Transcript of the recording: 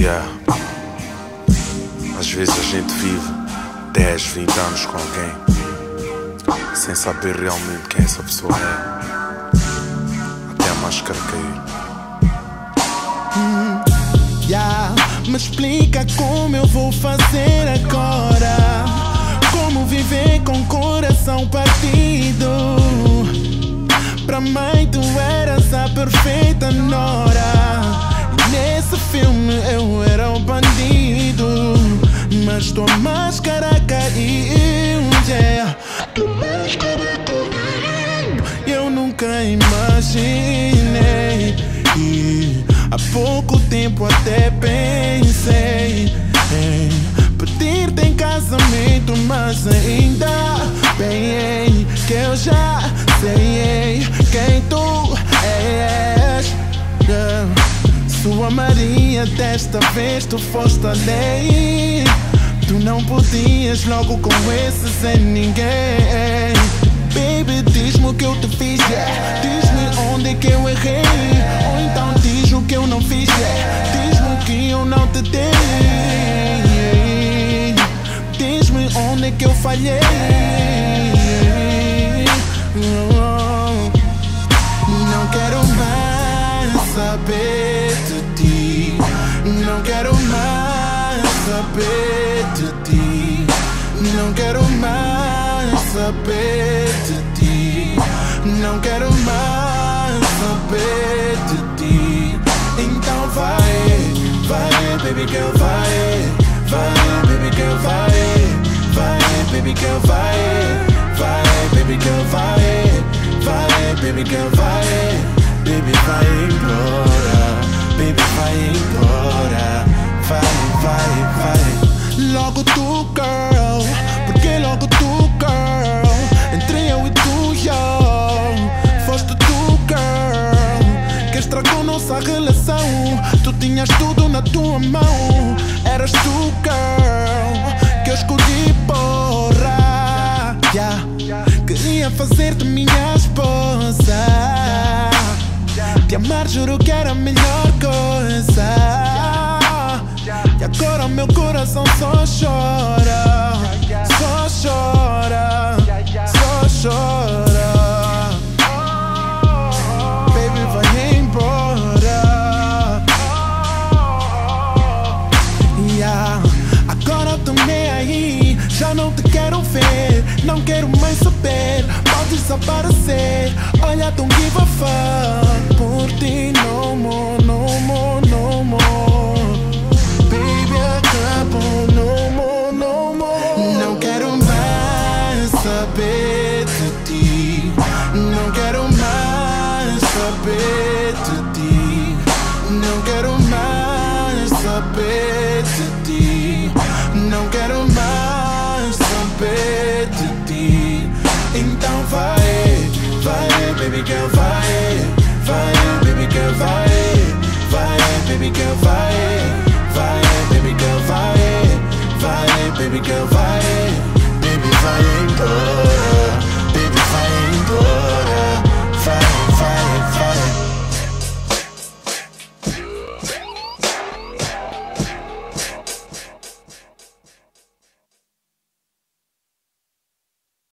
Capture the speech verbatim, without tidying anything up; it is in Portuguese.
Yeah. Às vezes a gente vive dez, vinte anos com alguém sem saber realmente quem essa pessoa é, até a máscara cair. hum, yeah. Me explica como eu vou fazer agora, como viver com o coração partido. Pra mãe tu eras a perfeita nora, e nesse filme eu era o bandido, mas tua máscara caiu, yeah. Tua máscara caiu. Eu nunca imaginei, e há pouco tempo até pensei em pedir-te em casamento, mas ainda bem que eu já sei quem tu és, yeah. Sua Maria, desta vez tu foste além. Tu não podias logo com esse sem ninguém. Baby, diz-me o que eu te fiz, yeah. Diz-me onde é que eu errei, ou então diz o que eu não fiz, yeah. Diz-me o que eu não te dei. Diz-me onde é que eu falhei. Não quero mais saber de ti. Não quero mais saber de ti. Não quero mais saber de ti. Não quero mais saber de ti. Então vai, vai, baby girl, vai. Vai, baby girl, vai. Vai, baby girl, vai. Vai, baby girl, vai. Vai, baby girl, vai. Baby, vai embora. Baby, vai embora. Vai, vai, vai. Logo tu, girl. Porque logo tu, girl. Entre eu e tu, yo. Foste tu, girl, que estragou nossa relação. Tu tinhas tudo na tua mão. Eras tu, girl, que eu escolhi, porra, yeah. Queria fazer-te minha esposa. Te amar juro que era a melhor coisa. E agora meu coração só chora. Só chora. Só chora. Baby, vai embora, yeah. Agora tô nem aí, já não te quero ver. Não quero mais saber, podes desaparecer. Olha, don't give a fuck por ti, no more, no more, no more. Baby, acabou, no more, no more. Não quero mais saber de ti. Não quero mais saber de ti. Não quero mais saber de ti. Não quero mais saber de ti. Então vai, vai, baby girl, vai. Vai, baby girl, vai. Vai, baby girl, vai.